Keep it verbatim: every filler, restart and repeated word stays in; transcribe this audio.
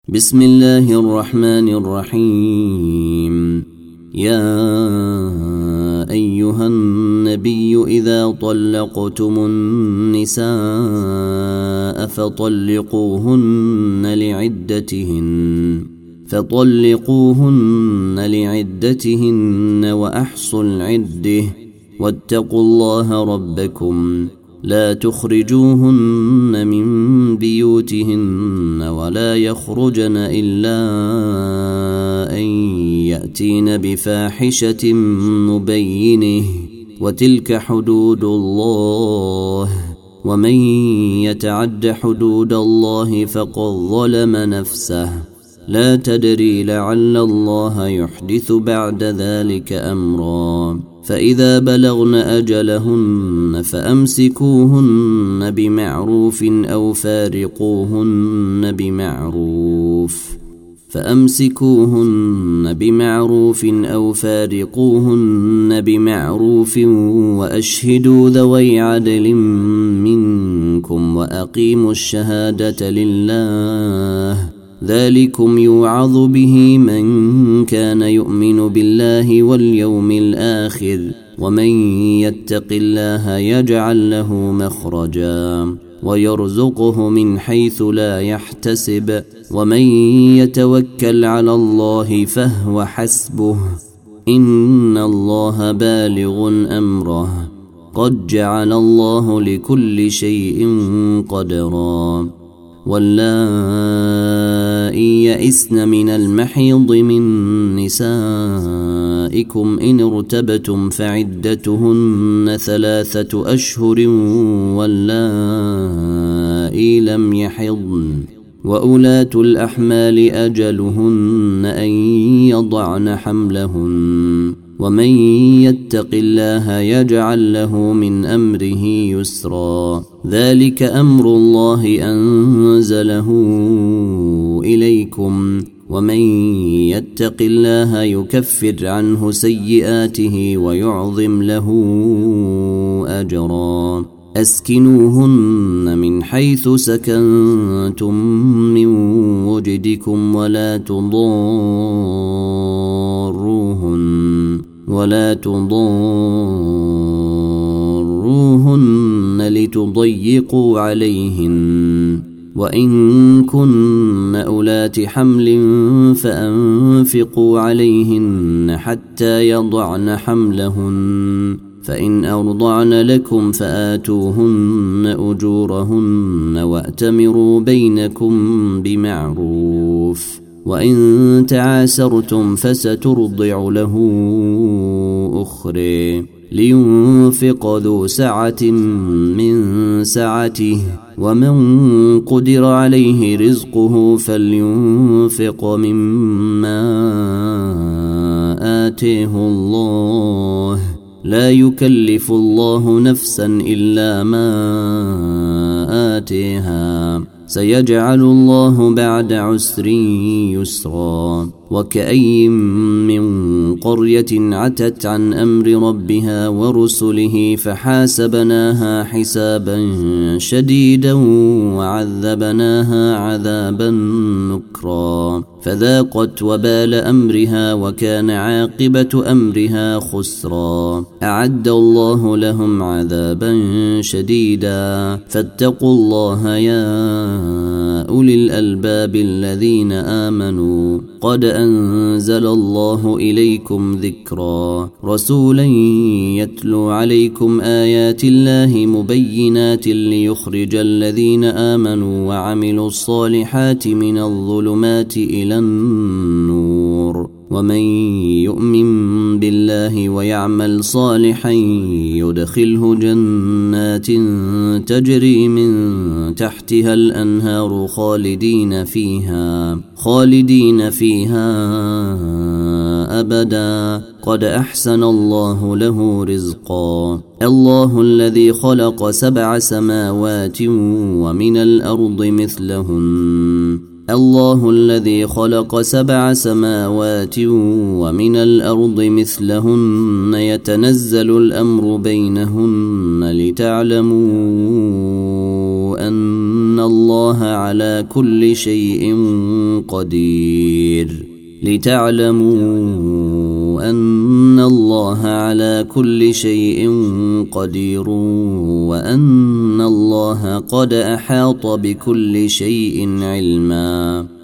بسم الله الرحمن الرحيم. يا أيها النبي إذا طلقتم النساء فطلقوهن لعدتهن فطلقوهن لعدتهن وأحصوا العدة واتقوا الله ربكم لا تخرجوهن من بيوتهن ولا يخرجن إلا أن يأتين بفاحشة مبينة وتلك حدود الله ومن يتعد حدود الله فقد ظلم نفسه لا تدري لعل الله يحدث بعد ذلك أمرا. فإذا بلغن أجلهن فأمسكوهن بمعروف أو فارقوهن بمعروف فأمسكوهن بمعروف أو فارقوهن بمعروف وأشهدوا ذوي عدل منكم وأقيموا الشهادة لله ذلكم يوعظ به من كان يؤمن بالله واليوم الآخر ومن يتق الله يجعل له مخرجا ويرزقه من حيث لا يحتسب ومن يتوكل على الله فهو حسبه إن الله بالغ أمره قد جعل الله لكل شيء قدرا. واللائي يئسن من المحيض من نسائكم إن ارتبتم فعدتهن ثلاثة أشهر واللائي لم يحضن وأولاة الأحمال أجلهن أن يضعن حملهن ومن يتق الله يجعل له من أمره يسرا ذلك أمر الله أنزله إليكم ومن يتق الله يكفر عنه سيئاته ويعظم له أجرا. أسكنوهن من حيث سكنتم من وجدكم ولا تضاروهن ولا تضاروهن لتضيقوا عليهن وإن كن أولات حمل فأنفقوا عليهن حتى يضعن حملهن فإن أرضعن لكم فآتوهن أجورهن وأتمروا بينكم بمعروف وإن تعاسرتم فسترضع له أخرى لينفق ذو سعة من سعته ومن قدر عليه رزقه فلينفق مما آتيه الله لا يكلف الله نفسا إلا ما آتيها سيجعل الله بعد عسر يسرا. وكأي من قرية عتت عن أمر ربها ورسله فحاسبناها حسابا شديدا وعذبناها عذابا نكرا فذاقت وبال أمرها وكان عاقبة أمرها خسرا. أعد الله لهم عذابا شديدا فاتقوا الله يا أولي الألباب الذين آمنوا قد أنزل الله إليكم ذكرا رسولا يتلو عليكم آيات الله مبينات ليخرج الذين آمنوا وعملوا الصالحات من الظلمات إلى النور ومن يؤمن بالله ويعمل صالحا يدخله جنات تجري من تحتها الأنهار خالدين فيها خالدين فيها أبدا قد أحسن الله له رزقا. الله الذي خلق سبع سماوات ومن الأرض مثلهن الله الذي خلق سبع سماوات ومن الأرض مثلهن يتنزل الأمر بينهن لتعلموا أن وأن الله على كل شيء قدير لتعلموا أن الله على كل شيء قدير وأن الله قد أحاط بكل شيء علما.